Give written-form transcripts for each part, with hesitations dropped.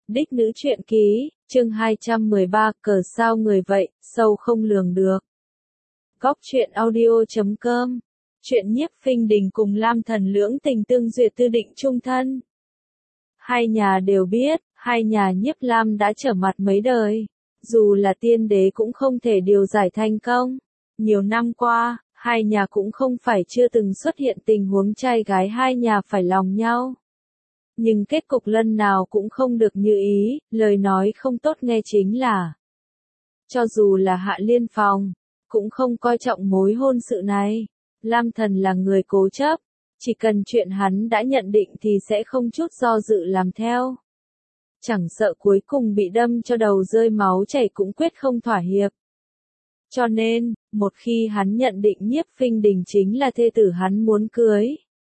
Đích nữ truyện ký, chương 213, cờ sao người vậy, sâu không lường được. Góc truyện audio.com. Chuyện Nhiếp Phinh Đình cùng Lam Thần lưỡng tình tương duyệt tư định chung thân. Hai nhà đều biết, hai nhà Nhiếp Lam đã trở mặt mấy đời. Dù là tiên đế cũng không thể điều giải thành công. Nhiều năm qua, hai nhà cũng không phải chưa từng xuất hiện tình huống trai gái hai nhà phải lòng nhau. Nhưng kết cục lần nào cũng không được như ý, lời nói không tốt nghe chính là. Cho dù là Hạ Liên Phong, cũng không coi trọng mối hôn sự này. Lam Thần là người cố chấp, chỉ cần chuyện hắn đã nhận định thì sẽ không chút do dự làm theo. Chẳng sợ cuối cùng bị đâm cho đầu rơi máu chảy cũng quyết không thỏa hiệp. Cho nên, một khi hắn nhận định Nhiếp Phinh Đình chính là thê tử hắn muốn cưới,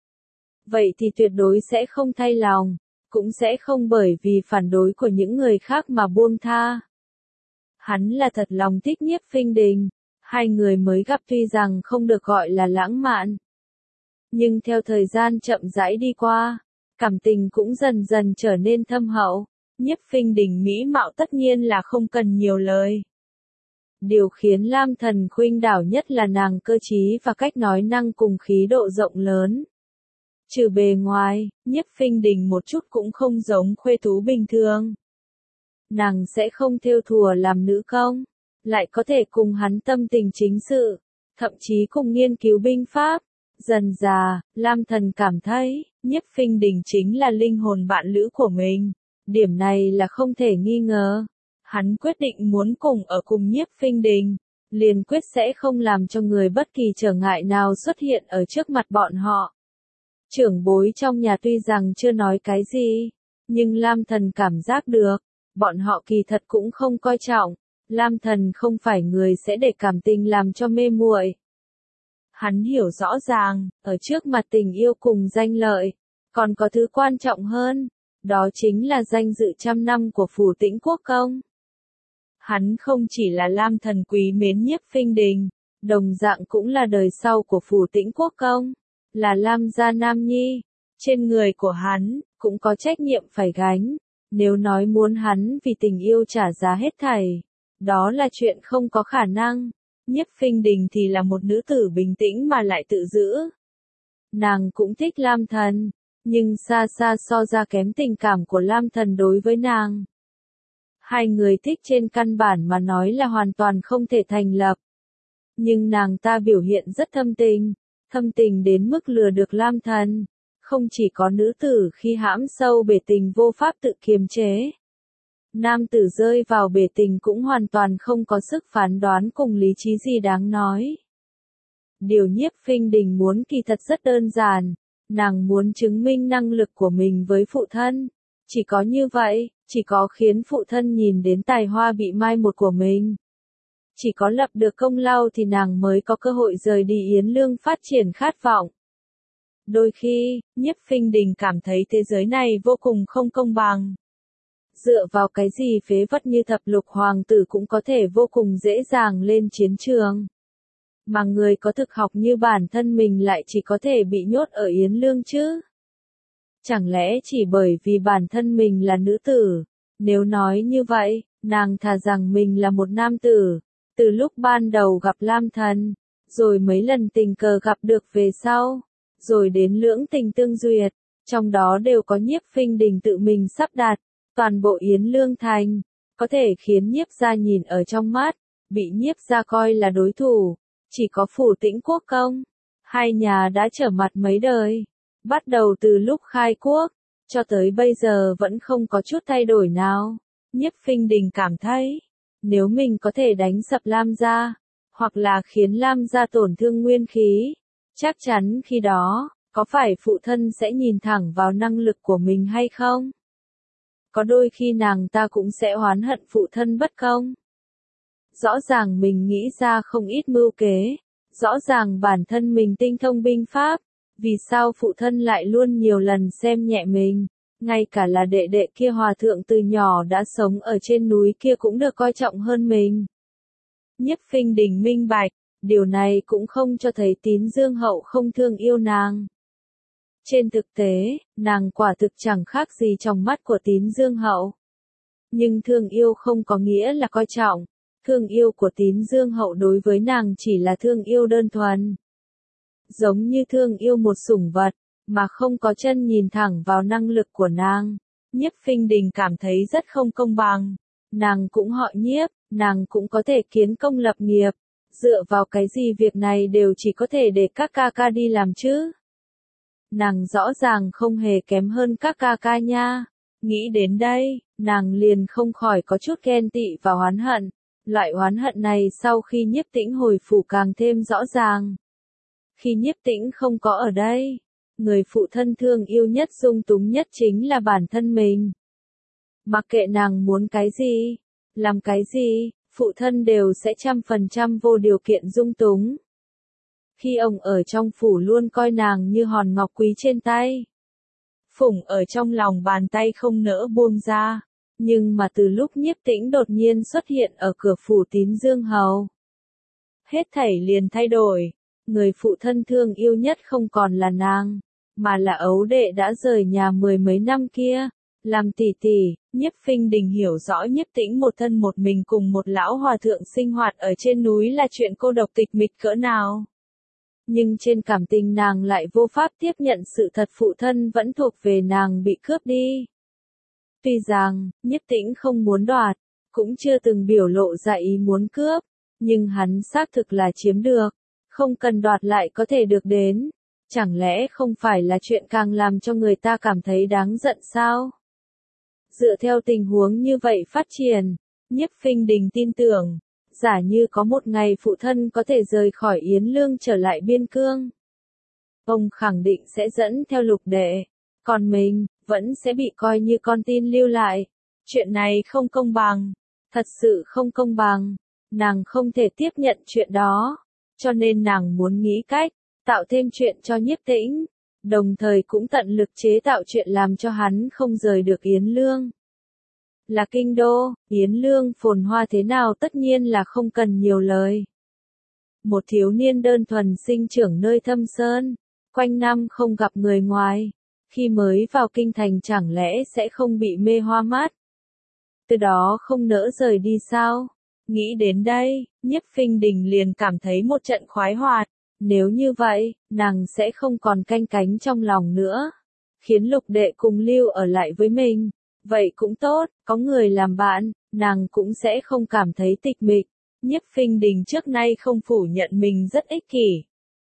vậy thì tuyệt đối sẽ không thay lòng, cũng sẽ không bởi vì phản đối của những người khác mà buông tha. Hắn là thật lòng thích Nhiếp Phinh Đình, hai người mới gặp tuy rằng không được gọi là lãng mạn. Nhưng theo thời gian chậm rãi đi qua, cảm tình cũng dần dần trở nên thâm hậu, Nhiếp Phinh Đình mỹ mạo tất nhiên là không cần nhiều lời. Điều khiến Lam Thần khuynh đảo nhất là nàng cơ trí và cách nói năng cùng khí độ rộng lớn. Trừ bề ngoài, Nhiếp Phinh Đình một chút cũng không giống khuê tú bình thường. Nàng sẽ không thêu thùa làm nữ công, lại có thể cùng hắn tâm tình chính sự, thậm chí cùng nghiên cứu binh pháp. Dần dà, Lam Thần cảm thấy, Nhiếp Phinh Đình chính là linh hồn bạn lữ của mình. Điểm này là không thể nghi ngờ. Hắn quyết định muốn cùng ở cùng Nhiếp Phinh Đình, liền quyết sẽ không làm cho người bất kỳ trở ngại nào xuất hiện ở trước mặt bọn họ. Trưởng bối trong nhà tuy rằng chưa nói cái gì, nhưng Lam Thần cảm giác được, bọn họ kỳ thật cũng không coi trọng. Lam Thần không phải người sẽ để cảm tình làm cho mê muội. Hắn hiểu rõ ràng, ở trước mặt tình yêu cùng danh lợi, còn có thứ quan trọng hơn, đó chính là danh dự trăm năm của Phủ Tĩnh Quốc công. Hắn không chỉ là Lam Thần quý mến Nhiếp Phinh Đình, đồng dạng cũng là đời sau của Phủ Tĩnh Quốc công, là Lam gia nam nhi, trên người của hắn, cũng có trách nhiệm phải gánh. Nếu nói muốn hắn vì tình yêu trả giá hết thảy, đó là chuyện không có khả năng. Nhiếp Phinh Đình thì là một nữ tử bình tĩnh mà lại tự giữ. Nàng cũng thích Lam Thần, nhưng xa xa so ra kém tình cảm của Lam Thần đối với nàng. Hai người thích trên căn bản mà nói là hoàn toàn không thể thành lập. Nhưng nàng ta biểu hiện rất thâm tình đến mức lừa được Lam Thần. Không chỉ có nữ tử khi hãm sâu bể tình vô pháp tự kiềm chế. Nam tử rơi vào bể tình cũng hoàn toàn không có sức phán đoán cùng lý trí gì đáng nói. Điều Nhiếp Phinh Đình muốn kỳ thật rất đơn giản, nàng muốn chứng minh năng lực của mình với phụ thân. Chỉ có như vậy, chỉ có khiến phụ thân nhìn đến tài hoa bị mai một của mình. Chỉ có lập được công lao thì nàng mới có cơ hội rời đi Yến Lương phát triển khát vọng. Đôi khi, Nhiếp Phinh Đình cảm thấy thế giới này vô cùng không công bằng. Dựa vào cái gì phế vật như thập lục hoàng tử cũng có thể vô cùng dễ dàng lên chiến trường. Mà người có thực học như bản thân mình lại chỉ có thể bị nhốt ở Yến Lương chứ? Chẳng lẽ chỉ bởi vì bản thân mình là nữ tử? Nếu nói như vậy, nàng thà rằng mình là một nam tử. Từ lúc ban đầu gặp Lam Thần, rồi mấy lần tình cờ gặp được về sau, rồi đến lưỡng tình tương duyệt, trong đó đều có Nhiếp Phinh Đình tự mình sắp đặt. Toàn bộ Yến Lương Thành, có thể khiến Nhiếp gia nhìn ở trong mắt, bị Nhiếp gia coi là đối thủ, chỉ có Phủ Tĩnh Quốc công. Hai nhà đã trở mặt mấy đời, bắt đầu từ lúc khai quốc, cho tới bây giờ vẫn không có chút thay đổi nào. Nhiếp Phinh Đình cảm thấy, nếu mình có thể đánh sập Lam gia, hoặc là khiến Lam gia tổn thương nguyên khí, chắc chắn khi đó, có phải phụ thân sẽ nhìn thẳng vào năng lực của mình hay không? Có đôi khi nàng ta cũng sẽ oán hận phụ thân bất công. Rõ ràng mình nghĩ ra không ít mưu kế, rõ ràng bản thân mình tinh thông binh pháp, vì sao phụ thân lại luôn nhiều lần xem nhẹ mình, ngay cả là đệ đệ kia hòa thượng từ nhỏ đã sống ở trên núi kia cũng được coi trọng hơn mình. Nhiếp Phinh Đình minh bạch, điều này cũng không cho thấy Tín Dương Hậu không thương yêu nàng. Trên thực tế, nàng quả thực chẳng khác gì trong mắt của Tín Dương Hậu. Nhưng thương yêu không có nghĩa là coi trọng. Thương yêu của Tín Dương Hậu đối với nàng chỉ là thương yêu đơn thuần. Giống như thương yêu một sủng vật, mà không có chân nhìn thẳng vào năng lực của nàng. Nhiếp Phinh Đình cảm thấy rất không công bằng. Nàng cũng họ Nhiếp, nàng cũng có thể kiến công lập nghiệp. Dựa vào cái gì việc này đều chỉ có thể để các ca ca đi làm chứ? Nàng rõ ràng không hề kém hơn các ca ca nha. Nghĩ đến đây, nàng liền không khỏi có chút ghen tị và oán hận. Loại oán hận này sau khi Nhiếp Tĩnh hồi phủ càng thêm rõ ràng. Khi Nhiếp Tĩnh không có ở đây, người phụ thân thương yêu nhất dung túng nhất chính là bản thân mình. Mặc kệ nàng muốn cái gì, làm cái gì, phụ thân đều sẽ 100% vô điều kiện dung túng. Khi ông ở trong phủ luôn coi nàng như hòn ngọc quý trên tay. Phủng ở trong lòng bàn tay không nỡ buông ra. Nhưng mà từ lúc Nhiếp Tĩnh đột nhiên xuất hiện ở cửa phủ Tín Dương Hầu, hết thảy liền thay đổi. Người phụ thân thương yêu nhất không còn là nàng, mà là ấu đệ đã rời nhà 10 mấy năm kia. Làm tỷ tỷ, Nhiếp Phinh Đình hiểu rõ Nhiếp Tĩnh một thân một mình cùng một lão hòa thượng sinh hoạt ở trên núi là chuyện cô độc tịch mịch cỡ nào. Nhưng trên cảm tình nàng lại vô pháp tiếp nhận sự thật phụ thân vẫn thuộc về nàng bị cướp đi. Tuy rằng, Nhiếp Tĩnh không muốn đoạt, cũng chưa từng biểu lộ ra ý muốn cướp, nhưng hắn xác thực là chiếm được, không cần đoạt lại có thể được đến. Chẳng lẽ không phải là chuyện càng làm cho người ta cảm thấy đáng giận sao? Dựa theo tình huống như vậy phát triển, Nhiếp Phinh Đình tin tưởng, giả như có một ngày phụ thân có thể rời khỏi Yến Lương trở lại biên cương, ông khẳng định sẽ dẫn theo Lục đệ, còn mình, vẫn sẽ bị coi như con tin lưu lại. Chuyện này không công bằng, thật sự không công bằng, nàng không thể tiếp nhận chuyện đó, cho nên nàng muốn nghĩ cách, tạo thêm chuyện cho Nhiếp Tĩnh, đồng thời cũng tận lực chế tạo chuyện làm cho hắn không rời được Yến Lương. Là kinh đô, Yến Lương phồn hoa thế nào tất nhiên là không cần nhiều lời. Một thiếu niên đơn thuần sinh trưởng nơi thâm sơn, quanh năm không gặp người ngoài, khi mới vào kinh thành chẳng lẽ sẽ không bị mê hoa mắt. Từ đó không nỡ rời đi sao? Nghĩ đến đây, Nhiếp Phinh Đình liền cảm thấy một trận khoái hoạt. Nếu như vậy, nàng sẽ không còn canh cánh trong lòng nữa. Khiến Lục đệ cùng lưu ở lại với mình. Vậy cũng tốt, có người làm bạn, nàng cũng sẽ không cảm thấy tịch mịch. Nhiếp Phinh Đình trước nay không phủ nhận mình rất ích kỷ.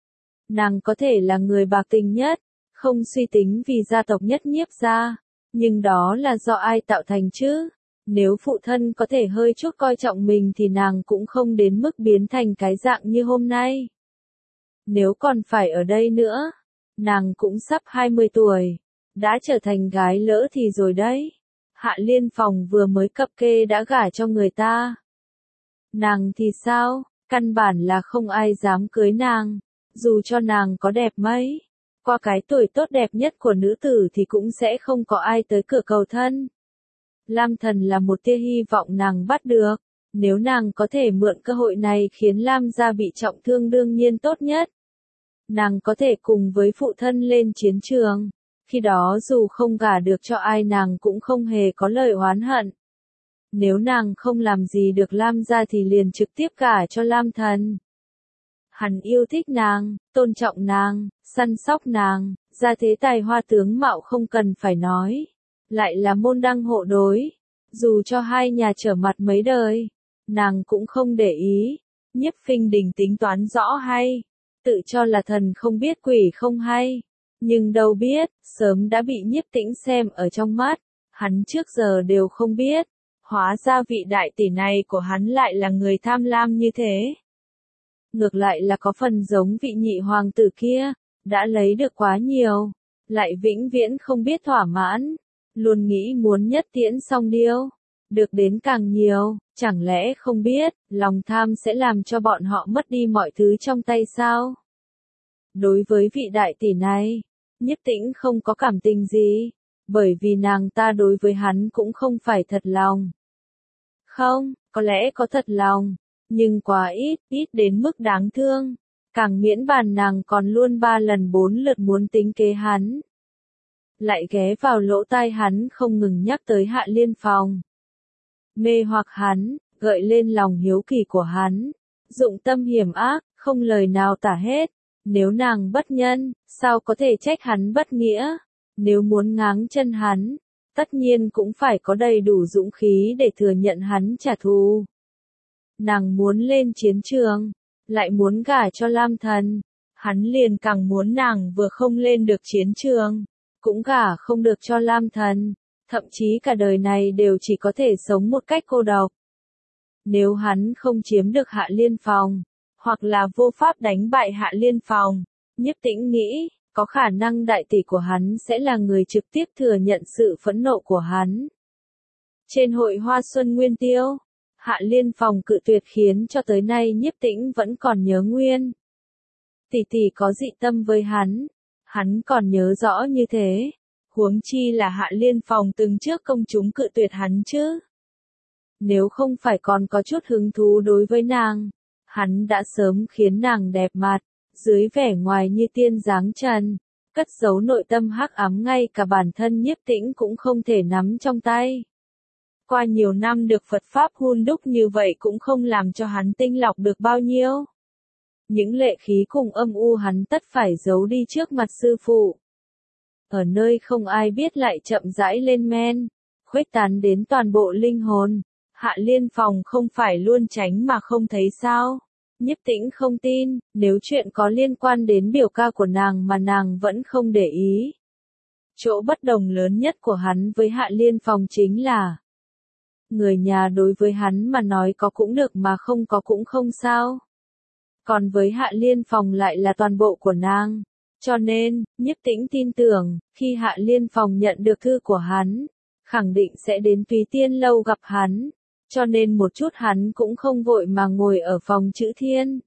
Nàng có thể là người bạc tình nhất, không suy tính vì gia tộc nhất Nhiếp gia, nhưng đó là do ai tạo thành chứ? Nếu phụ thân có thể hơi chút coi trọng mình thì nàng cũng không đến mức biến thành cái dạng như hôm nay. Nếu còn phải ở đây nữa, nàng cũng sắp 20 tuổi, đã trở thành gái lỡ thì rồi đấy. Hạ Liên Phòng vừa mới cập kê đã gả cho người ta. Nàng thì sao, căn bản là không ai dám cưới nàng, dù cho nàng có đẹp mấy. Qua cái tuổi tốt đẹp nhất của nữ tử thì cũng sẽ không có ai tới cửa cầu thân. Lam Thần là một tia hy vọng nàng bắt được, nếu nàng có thể mượn cơ hội này khiến Lam gia bị trọng thương đương nhiên tốt nhất. Nàng có thể cùng với phụ thân lên chiến trường, khi đó dù không gả được cho ai nàng cũng không hề có lời oán hận. Nếu nàng không làm gì được Lam gia thì liền trực tiếp gả cho Lam Thần. Hắn yêu thích nàng, tôn trọng nàng, săn sóc nàng, gia thế tài hoa tướng mạo không cần phải nói. Lại là môn đăng hộ đối. Dù cho hai nhà trở mặt mấy đời, nàng cũng không để ý. Nhiếp Phinh Đình tính toán rõ hay. Tự cho là thần không biết quỷ không hay. Nhưng đâu biết, sớm đã bị Nhiếp Tĩnh xem ở trong mắt. Hắn trước giờ đều không biết. Hóa ra vị đại tỷ này của hắn lại là người tham lam như thế. Ngược lại là có phần giống vị nhị hoàng tử kia, đã lấy được quá nhiều, lại vĩnh viễn không biết thỏa mãn, luôn nghĩ muốn nhất tiễn song điêu, được đến càng nhiều, chẳng lẽ không biết, lòng tham sẽ làm cho bọn họ mất đi mọi thứ trong tay sao? Đối với vị đại tỷ này, Nhiếp Tĩnh không có cảm tình gì, bởi vì nàng ta đối với hắn cũng không phải thật lòng. Không, có lẽ có thật lòng, nhưng quá ít đến mức đáng thương. Càng miễn bàn nàng còn luôn 3 lần 4 lượt muốn tính kế hắn. Lại ghé vào lỗ tai hắn không ngừng nhắc tới Hạ Liên Phòng. mê hoặc hắn, gợi lên lòng hiếu kỳ của hắn, dụng tâm hiểm ác, không lời nào tả hết. Nếu nàng bất nhân, sao có thể trách hắn bất nghĩa? Nếu muốn ngáng chân hắn, tất nhiên cũng phải có đầy đủ dũng khí để thừa nhận hắn trả thù. Nàng muốn lên chiến trường, lại muốn gả cho Lam Thần, hắn liền càng muốn nàng vừa không lên được chiến trường, cũng gả không được cho Lam Thần, thậm chí cả đời này đều chỉ có thể sống một cách cô độc. Nếu hắn không chiếm được Hạ Liên Phòng, hoặc là vô pháp đánh bại Hạ Liên Phòng, Nhiếp Tĩnh nghĩ, có khả năng đại tỷ của hắn sẽ là người trực tiếp thừa nhận sự phẫn nộ của hắn. Trên hội Hoa Xuân Nguyên Tiêu, Hạ Liên Phòng cự tuyệt khiến cho tới nay Nhiếp Tĩnh vẫn còn nhớ nguyên. Tỷ tỷ có dị tâm với hắn còn nhớ rõ như thế, huống chi là Hạ Liên Phòng từng trước công chúng cự tuyệt hắn chứ. Nếu không phải còn có chút hứng thú đối với nàng, hắn đã sớm khiến nàng đẹp mặt, dưới vẻ ngoài như tiên dáng trần, cất giấu nội tâm hắc ám ngay cả bản thân Nhiếp Tĩnh cũng không thể nắm trong tay. Qua nhiều năm được Phật Pháp hun đúc như vậy cũng không làm cho hắn tinh lọc được bao nhiêu. Những lệ khí cùng âm u hắn tất phải giấu đi trước mặt sư phụ. Ở nơi không ai biết lại chậm rãi lên men, khuếch tán đến toàn bộ linh hồn. Hạ Liên Phòng không phải luôn tránh mà không thấy sao? Nhiếp Tĩnh không tin, nếu chuyện có liên quan đến biểu ca của nàng mà nàng vẫn không để ý. Chỗ bất đồng lớn nhất của hắn với Hạ Liên Phòng chính là người nhà đối với hắn mà nói có cũng được mà không có cũng không sao. Còn với Hạ Liên Phòng lại là toàn bộ của nàng. Cho nên, Nhiếp Tĩnh tin tưởng, khi Hạ Liên Phòng nhận được thư của hắn, khẳng định sẽ đến Túy Tiên Lâu gặp hắn. Cho nên một chút hắn cũng không vội mà ngồi ở phòng chữ thiên.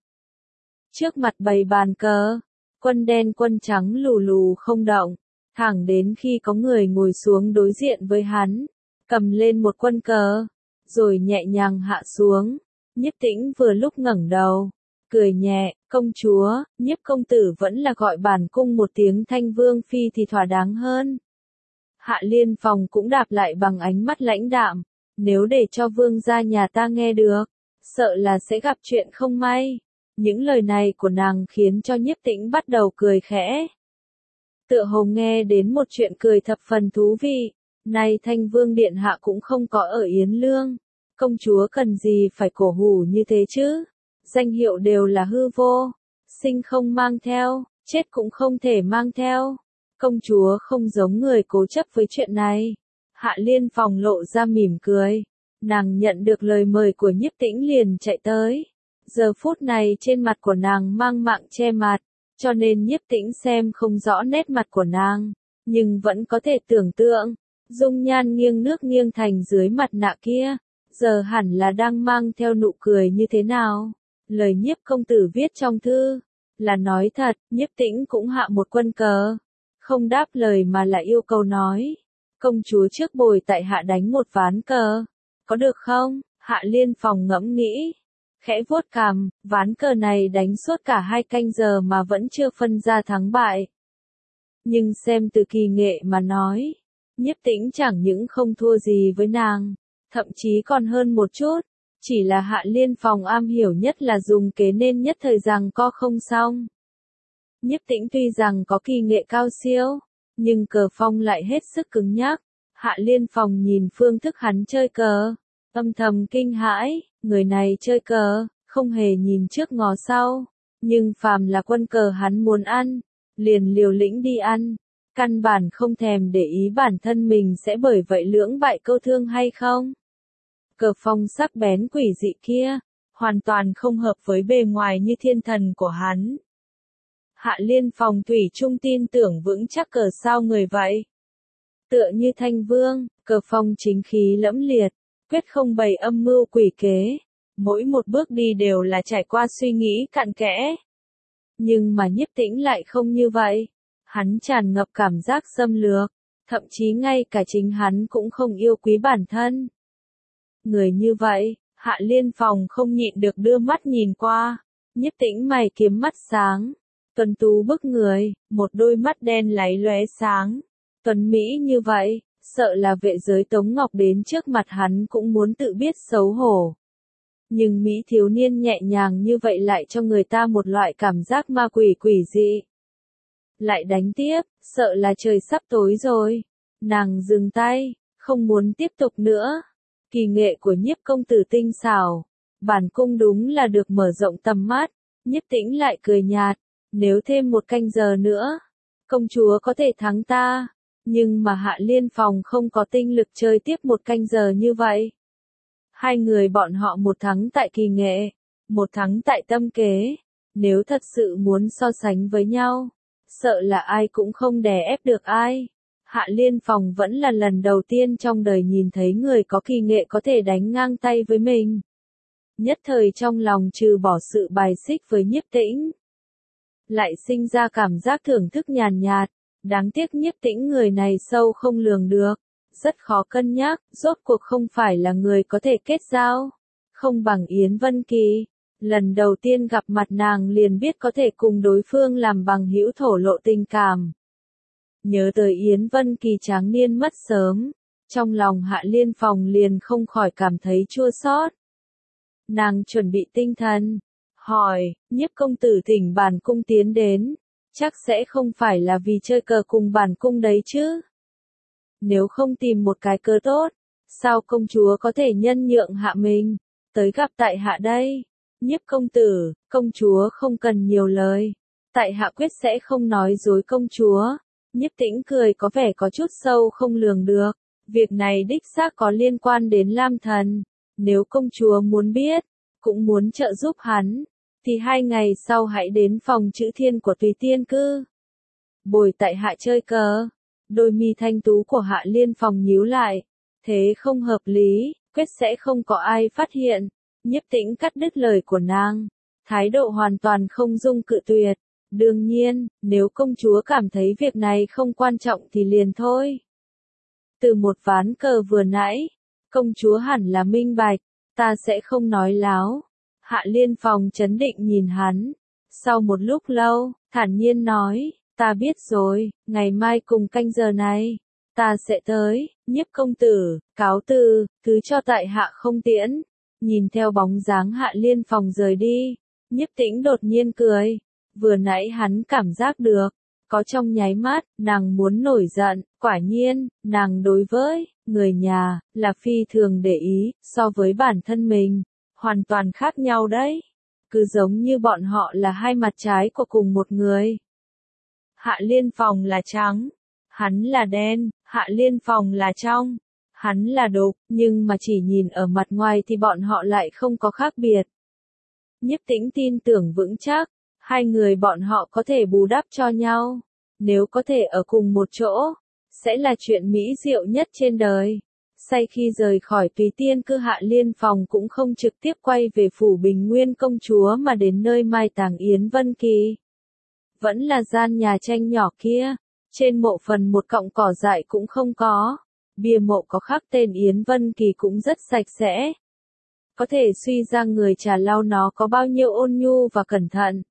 Trước mặt bày bàn cờ, quân đen quân trắng lù lù không động, thẳng đến khi có người ngồi xuống đối diện với hắn, cầm lên một quân cờ, rồi nhẹ nhàng hạ xuống. Nhiếp Tĩnh vừa lúc ngẩng đầu, cười nhẹ, công chúa, Nhiếp công tử vẫn là gọi bản cung một tiếng Thanh Vương Phi thì thỏa đáng hơn. Hạ Liên Phòng cũng đáp lại bằng ánh mắt lãnh đạm. Nếu để cho vương gia nhà ta nghe được, sợ là sẽ gặp chuyện không may. Những lời này của nàng khiến cho Nhiếp Tĩnh bắt đầu cười khẽ. Tựa hồ nghe đến một chuyện cười thập phần thú vị. Nay Thanh Vương Điện Hạ cũng không có ở Yến Lương. Công chúa cần gì phải cổ hủ như thế chứ? Danh hiệu đều là hư vô. Sinh không mang theo, chết cũng không thể mang theo. Công chúa không giống người cố chấp với chuyện này. Hạ Liên Phòng lộ ra mỉm cười. Nàng nhận được lời mời của Nhiếp Tĩnh liền chạy tới. Giờ phút này trên mặt của nàng mang mạng che mặt, cho nên Nhiếp Tĩnh xem không rõ nét mặt của nàng, nhưng vẫn có thể tưởng tượng, dung nhan nghiêng nước nghiêng thành dưới mặt nạ kia, giờ hẳn là đang mang theo nụ cười như thế nào. Lời Nhiếp công tử viết trong thư, là nói thật, Nhiếp Tĩnh cũng hạ một quân cờ, không đáp lời mà lại yêu cầu nói. Công chúa trước bồi tại hạ đánh một ván cờ, có được không? Hạ Liên Phòng ngẫm nghĩ, khẽ vuốt cằm, ván cờ này đánh suốt cả 2 canh giờ mà vẫn chưa phân ra thắng bại. Nhưng xem từ kỳ nghệ mà nói, Nhiếp Tĩnh chẳng những không thua gì với nàng, thậm chí còn hơn một chút, chỉ là Hạ Liên Phòng am hiểu nhất là dùng kế nên nhất thời giằng co không xong. Nhiếp Tĩnh tuy rằng có kỳ nghệ cao siêu, nhưng cờ phong lại hết sức cứng nhắc. Hạ Liên Phòng nhìn phương thức hắn chơi cờ, âm thầm kinh hãi, người này chơi cờ, không hề nhìn trước ngó sau, nhưng phàm là quân cờ hắn muốn ăn, liền liều lĩnh đi ăn, căn bản không thèm để ý bản thân mình sẽ bởi vậy lưỡng bại câu thương hay không. Cờ phong sắc bén quỷ dị kia, hoàn toàn không hợp với bề ngoài như thiên thần của hắn. Hạ Liên Phòng thủy chung tin tưởng vững chắc cờ sao người vậy. Tựa như Thanh Vương, cờ phong chính khí lẫm liệt, quyết không bày âm mưu quỷ kế, mỗi một bước đi đều là trải qua suy nghĩ cặn kẽ. Nhưng mà Nhiếp Tĩnh lại không như vậy, hắn tràn ngập cảm giác xâm lược, thậm chí ngay cả chính hắn cũng không yêu quý bản thân. Người như vậy, Hạ Liên Phòng không nhịn được đưa mắt nhìn qua, Nhiếp Tĩnh mày kiếm mắt sáng, tuấn tú bức người, một đôi mắt đen láy lóe sáng, tuấn mỹ như vậy, sợ là vệ giới Tống Ngọc đến trước mặt hắn cũng muốn tự biết xấu hổ. Nhưng Mỹ thiếu niên nhẹ nhàng như vậy lại cho người ta một loại cảm giác ma quỷ quỷ dị. Lại đánh tiếp, sợ là trời sắp tối rồi. Nàng dừng tay, không muốn tiếp tục nữa. Kỳ nghệ của Nhiếp công tử tinh xảo, bản cung đúng là được mở rộng tầm mắt. Nhiếp Tĩnh lại cười nhạt, nếu thêm một canh giờ nữa, công chúa có thể thắng ta, nhưng mà Hạ Liên Phòng không có tinh lực chơi tiếp một canh giờ như vậy. Hai người bọn họ một thắng tại kỳ nghệ, một thắng tại tâm kế, nếu thật sự muốn so sánh với nhau, sợ là ai cũng không đè ép được ai. Hạ Liên Phòng vẫn là lần đầu tiên trong đời nhìn thấy người có kỳ nghệ có thể đánh ngang tay với mình. Nhất thời trong lòng trừ bỏ sự bài xích với Nhiếp Tĩnh, lại sinh ra cảm giác thưởng thức nhàn nhạt. Đáng tiếc Nhiếp Tĩnh người này sâu không lường được, rất khó cân nhắc, rốt cuộc không phải là người có thể kết giao. Không bằng Yến Vân Kỳ, lần đầu tiên gặp mặt nàng liền biết có thể cùng đối phương làm bằng hữu thổ lộ tình cảm. Nhớ tới Yến Vân Kỳ tráng niên mất sớm, trong lòng Hạ Liên Phòng liền không khỏi cảm thấy chua xót. Nàng chuẩn bị tinh thần, hỏi, Nhiếp công tử thỉnh bản cung tiến đến, chắc sẽ không phải là vì chơi cờ cùng bản cung đấy chứ. Nếu không tìm một cái cớ tốt, sao công chúa có thể nhân nhượng hạ mình, tới gặp tại hạ đây. Nhiếp công tử, công chúa không cần nhiều lời, tại hạ quyết sẽ không nói dối công chúa. Nhiếp Tĩnh cười có vẻ có chút sâu không lường được, việc này đích xác có liên quan đến Lam Thần, nếu công chúa muốn biết, cũng muốn trợ giúp hắn, thì 2 ngày sau hãy đến phòng chữ thiên của Tùy Tiên Cư. Bồi tại hạ chơi cờ. Đôi mi thanh tú của Hạ Liên Phòng nhíu lại, thế không hợp lý, quyết sẽ không có ai phát hiện. Nhiếp Tĩnh cắt đứt lời của nàng, thái độ hoàn toàn không dung cự tuyệt. Đương nhiên, nếu công chúa cảm thấy việc này không quan trọng thì liền thôi. Từ một ván cờ vừa nãy, công chúa hẳn là minh bạch, ta sẽ không nói láo. Hạ Liên Phòng trấn định nhìn hắn, sau một lúc lâu, thản nhiên nói, ta biết rồi, ngày mai cùng canh giờ này, ta sẽ tới. Nhiếp công tử, cáo từ, cứ cho tại hạ không tiễn. Nhìn theo bóng dáng Hạ Liên Phòng rời đi, Nhiếp Tĩnh đột nhiên cười. Vừa nãy hắn cảm giác được, có trong nháy mắt, nàng muốn nổi giận, quả nhiên, nàng đối với người nhà là phi thường để ý, so với bản thân mình, hoàn toàn khác nhau đấy. Cứ giống như bọn họ là hai mặt trái của cùng một người. Hạ Liên Phòng là trắng, hắn là đen, Hạ Liên Phòng là trong, hắn là đục, nhưng mà chỉ nhìn ở mặt ngoài thì bọn họ lại không có khác biệt. Nhiếp Tĩnh tin tưởng vững chắc, hai người bọn họ có thể bù đắp cho nhau, nếu có thể ở cùng một chỗ, sẽ là chuyện mỹ diệu nhất trên đời. Sau khi rời khỏi Tùy Tiên Cư, Hạ Liên Phòng cũng không trực tiếp quay về phủ Bình Nguyên công chúa mà đến nơi mai táng Yến Vân Kỳ. Vẫn là gian nhà tranh nhỏ kia, trên mộ phần một cọng cỏ dại cũng không có, bia mộ có khắc tên Yến Vân Kỳ cũng rất sạch sẽ. Có thể suy ra người trà lau nó có bao nhiêu ôn nhu và cẩn thận.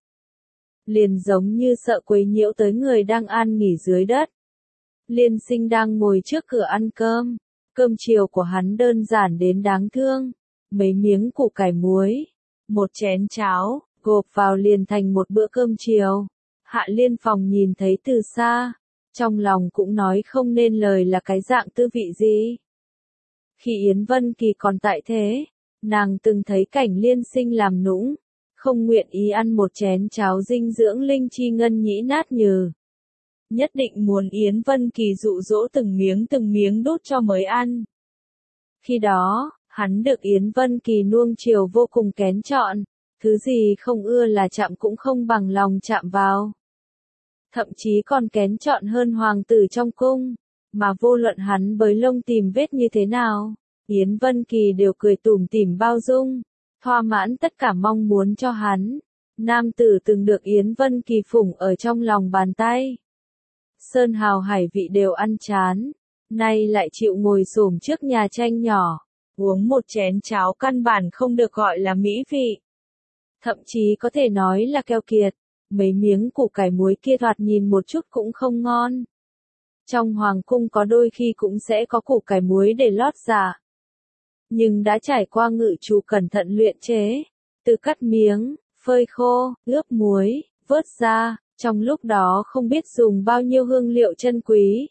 Liền giống như sợ quấy nhiễu tới người đang an nghỉ dưới đất. Liên Sinh đang ngồi trước cửa ăn cơm, cơm chiều của hắn đơn giản đến đáng thương, mấy miếng củ cải muối, một chén cháo, gộp vào liền thành một bữa cơm chiều. Hạ Liên Phòng nhìn thấy từ xa, trong lòng cũng nói không nên lời là cái dạng tư vị gì. Khi Yến Vân Kỳ còn tại thế, nàng từng thấy cảnh Liên Sinh làm nũng, không nguyện ý ăn một chén cháo dinh dưỡng linh chi ngân nhĩ nát nhừ. Nhất định muốn Yến Vân Kỳ dụ dỗ từng miếng đút cho mới ăn. Khi đó, hắn được Yến Vân Kỳ nuông chiều vô cùng kén chọn, thứ gì không ưa là chạm cũng không bằng lòng chạm vào. Thậm chí còn kén chọn hơn hoàng tử trong cung, mà vô luận hắn bới lông tìm vết như thế nào, Yến Vân Kỳ đều cười tủm tỉm bao dung, thỏa mãn tất cả mong muốn cho hắn. Nam tử từng được Yến Vân Kỳ phụng ở trong lòng bàn tay. Sơn hào hải vị đều ăn chán, nay lại chịu ngồi xổm trước nhà tranh nhỏ, uống một chén cháo căn bản không được gọi là mỹ vị. Thậm chí có thể nói là keo kiệt, mấy miếng củ cải muối kia thoạt nhìn một chút cũng không ngon. Trong hoàng cung có đôi khi cũng sẽ có củ cải muối để lót dạ. Nhưng đã trải qua ngự chủ cẩn thận luyện chế, từ cắt miếng, phơi khô, ướp muối, vớt ra, trong lúc đó không biết dùng bao nhiêu hương liệu chân quý,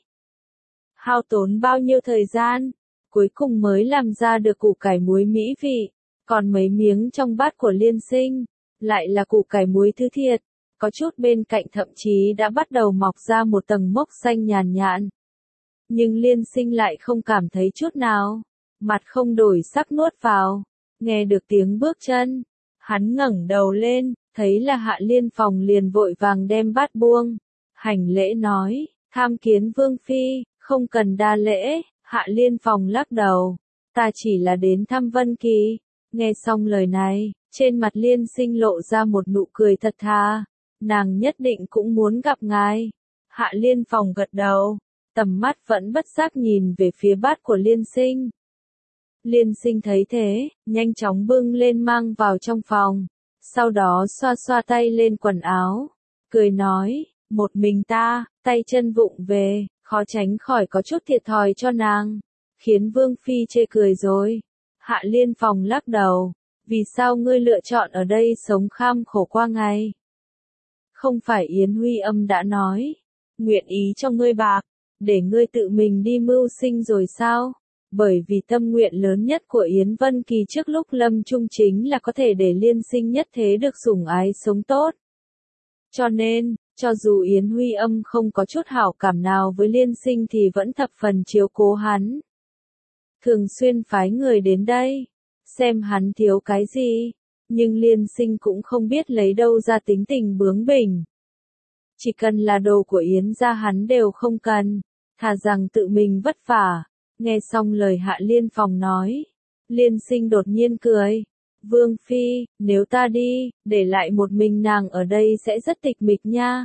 hao tốn bao nhiêu thời gian, cuối cùng mới làm ra được củ cải muối mỹ vị. Còn mấy miếng trong bát của Liên Sinh, lại là củ cải muối thứ thiệt, có chút bên cạnh thậm chí đã bắt đầu mọc ra một tầng mốc xanh nhàn nhạt. Nhưng Liên Sinh lại không cảm thấy chút nào, mặt không đổi sắc nuốt vào, nghe được tiếng bước chân, hắn ngẩng đầu lên, thấy là Hạ Liên Phòng liền vội vàng đem bát buông, hành lễ nói, tham kiến Vương Phi, không cần đa lễ. Hạ Liên Phòng lắc đầu, ta chỉ là đến thăm Vân Kỳ. Nghe xong lời này, trên mặt Liên Sinh lộ ra một nụ cười thật thà, nàng nhất định cũng muốn gặp ngài. Hạ Liên Phòng gật đầu, tầm mắt vẫn bất giác nhìn về phía bát của Liên Sinh. Liên Sinh thấy thế, nhanh chóng bưng lên mang vào trong phòng, sau đó xoa xoa tay lên quần áo, cười nói, một mình ta, tay chân vụng về, khó tránh khỏi có chút thiệt thòi cho nàng, khiến Vương Phi chê cười rồi. Hạ Liên Phòng lắc đầu, vì sao ngươi lựa chọn ở đây sống kham khổ qua ngày? Không phải Yến Huy Âm đã nói, nguyện ý cho ngươi bạc, để ngươi tự mình đi mưu sinh rồi sao? Bởi vì tâm nguyện lớn nhất của Yến Vân Kỳ trước lúc lâm chung chính là có thể để Liên Sinh nhất thế được sủng ái sống tốt. Cho nên, cho dù Yến Huy Âm không có chút hảo cảm nào với Liên Sinh thì vẫn thập phần chiếu cố hắn. Thường xuyên phái người đến đây, xem hắn thiếu cái gì, nhưng Liên Sinh cũng không biết lấy đâu ra tính tình bướng bỉnh. Chỉ cần là đồ của Yến gia hắn đều không cần, thà rằng tự mình vất vả. Nghe xong lời Hạ Liên Phòng nói, Liên Sinh đột nhiên cười. Vương Phi, nếu ta đi, để lại một mình nàng ở đây sẽ rất tịch mịch nha.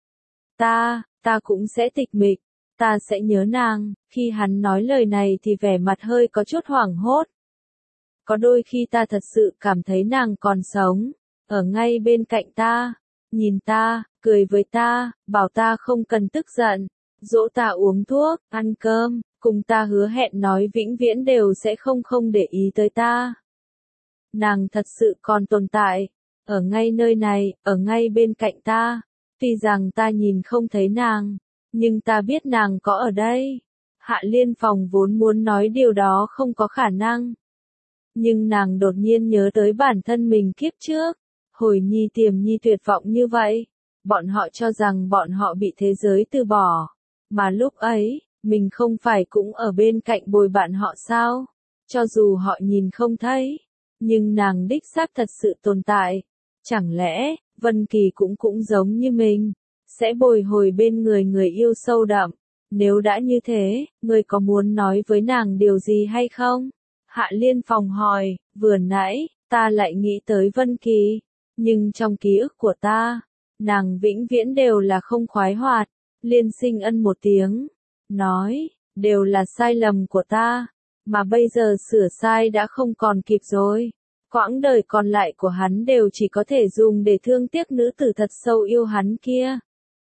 Ta cũng sẽ tịch mịch, ta sẽ nhớ nàng. Khi hắn nói lời này thì vẻ mặt hơi có chút hoảng hốt. Có đôi khi ta thật sự cảm thấy nàng còn sống, ở ngay bên cạnh ta, nhìn ta, cười với ta, bảo ta không cần tức giận, dỗ ta uống thuốc, ăn cơm, cùng ta hứa hẹn nói vĩnh viễn đều sẽ không để ý tới ta. Nàng thật sự còn tồn tại, ở ngay nơi này, ở ngay bên cạnh ta. Tuy rằng ta nhìn không thấy nàng, nhưng ta biết nàng có ở đây. Hạ Liên Phòng vốn muốn nói điều đó không có khả năng. Nhưng nàng đột nhiên nhớ tới bản thân mình kiếp trước. Hồi nhi tiềm nhi tuyệt vọng như vậy. Bọn họ cho rằng bọn họ bị thế giới từ bỏ. Mà lúc ấy, mình không phải cũng ở bên cạnh bồi bạn họ sao? Cho dù họ nhìn không thấy, nhưng nàng đích xác thật sự tồn tại. Chẳng lẽ, Vân Kỳ cũng giống như mình, sẽ bồi hồi bên người yêu sâu đậm. Nếu đã như thế, ngươi có muốn nói với nàng điều gì hay không? Hạ Liên Phòng hỏi, vừa nãy, ta lại nghĩ tới Vân Kỳ, nhưng trong ký ức của ta, nàng vĩnh viễn đều là không khoái hoạt. Liên Sinh ân một tiếng, nói, đều là sai lầm của ta, mà bây giờ sửa sai đã không còn kịp rồi. Quãng đời còn lại của hắn đều chỉ có thể dùng để thương tiếc nữ tử thật sâu yêu hắn kia.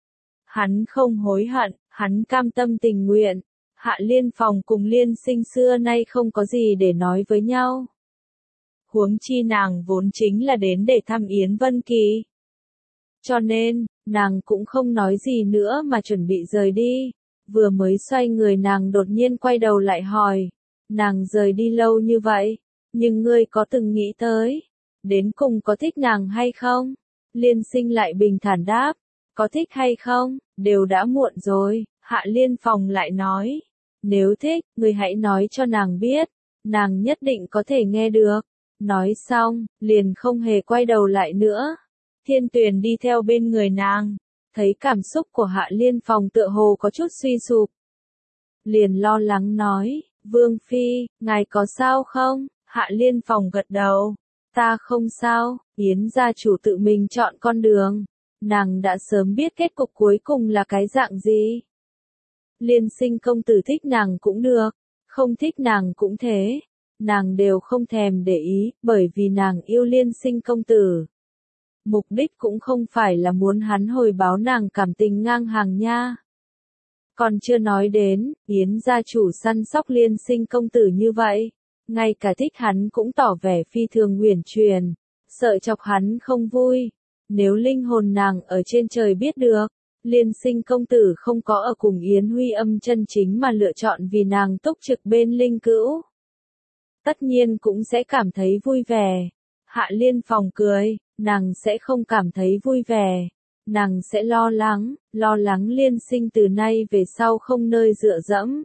Hắn không hối hận, hắn cam tâm tình nguyện. Hạ Liên Phòng cùng Liên Sinh xưa nay không có gì để nói với nhau. Huống chi nàng vốn chính là đến để thăm Yến Vân Kỳ. Cho nên, nàng cũng không nói gì nữa mà chuẩn bị rời đi. Vừa mới xoay người nàng đột nhiên quay đầu lại hỏi. Nàng rời đi lâu như vậy, nhưng ngươi có từng nghĩ tới, đến cùng có thích nàng hay không? Liên Sinh lại bình thản đáp, có thích hay không, đều đã muộn rồi. Hạ Liên Phòng lại nói, nếu thích, ngươi hãy nói cho nàng biết, nàng nhất định có thể nghe được. Nói xong, liền không hề quay đầu lại nữa. Thiên Tuyền đi theo bên người nàng, thấy cảm xúc của Hạ Liên Phòng tựa hồ có chút suy sụp. Liền lo lắng nói, Vương Phi, ngài có sao không? Hạ Liên Phòng gật đầu, ta không sao. Yến gia chủ tự mình chọn con đường, nàng đã sớm biết kết cục cuối cùng là cái dạng gì. Liên Sinh công tử thích nàng cũng được, không thích nàng cũng thế, nàng đều không thèm để ý, bởi vì nàng yêu Liên Sinh công tử. Mục đích cũng không phải là muốn hắn hồi báo nàng cảm tình ngang hàng nha. Còn chưa nói đến, Yến gia chủ săn sóc Liên Sinh công tử như vậy, ngay cả thích hắn cũng tỏ vẻ phi thường uyển chuyển, sợ chọc hắn không vui. Nếu linh hồn nàng ở trên trời biết được, Liên Sinh công tử không có ở cùng Yến Huy Âm chân chính mà lựa chọn vì nàng túc trực bên linh cữu, tất nhiên cũng sẽ cảm thấy vui vẻ. Hạ Liên Phòng cười, nàng sẽ không cảm thấy vui vẻ. Nàng sẽ lo lắng Liên Sinh từ nay về sau không nơi dựa dẫm.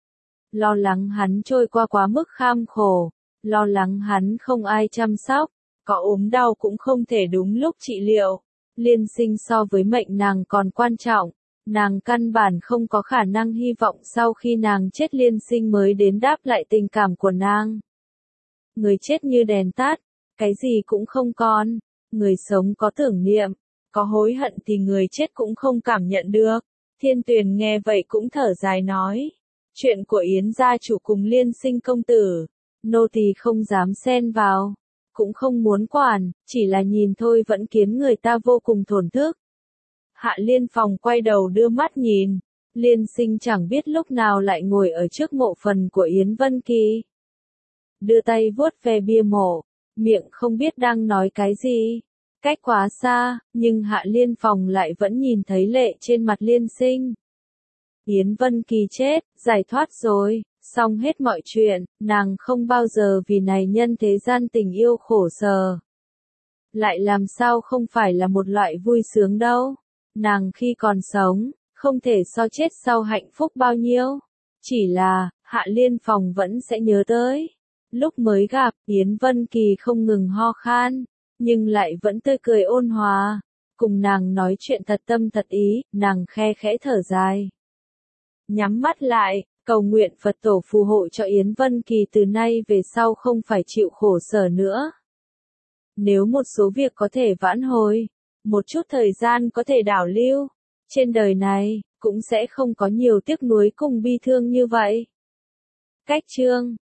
Lo lắng hắn trôi qua quá mức kham khổ, lo lắng hắn không ai chăm sóc, có ốm đau cũng không thể đúng lúc trị liệu. Liên Sinh so với mệnh nàng còn quan trọng, nàng căn bản không có khả năng hy vọng sau khi nàng chết Liên Sinh mới đến đáp lại tình cảm của nàng. Người chết như đèn tắt, cái gì cũng không còn, người sống có tưởng niệm, có hối hận thì người chết cũng không cảm nhận được. Thiên Tuyền nghe vậy cũng thở dài nói, chuyện của Yến gia chủ cùng Liên Sinh công tử, nô tỳ không dám xen vào, cũng không muốn quản, chỉ là nhìn thôi vẫn khiến người ta vô cùng thổn thức. Hạ Liên Phòng quay đầu đưa mắt nhìn, Liên Sinh chẳng biết lúc nào lại ngồi ở trước mộ phần của Yến Vân Kỳ. Đưa tay vuốt ve bia mộ, miệng không biết đang nói cái gì. Cách quá xa, nhưng Hạ Liên Phòng lại vẫn nhìn thấy lệ trên mặt Liên Sinh. Yến Vân Kỳ chết, giải thoát rồi, xong hết mọi chuyện, nàng không bao giờ vì này nhân thế gian tình yêu khổ sở. Lại làm sao không phải là một loại vui sướng đâu. Nàng khi còn sống, không thể so chết sau hạnh phúc bao nhiêu. Chỉ là, Hạ Liên Phòng vẫn sẽ nhớ tới. Lúc mới gặp, Yến Vân Kỳ không ngừng ho khan, nhưng lại vẫn tươi cười ôn hòa. Cùng nàng nói chuyện thật tâm thật ý, nàng khe khẽ thở dài. Nhắm mắt lại, cầu nguyện Phật tổ phù hộ cho Yến Vân Kỳ từ nay về sau không phải chịu khổ sở nữa. Nếu một số việc có thể vãn hồi, một chút thời gian có thể đảo lưu, trên đời này, cũng sẽ không có nhiều tiếc nuối cùng bi thương như vậy. Cách chương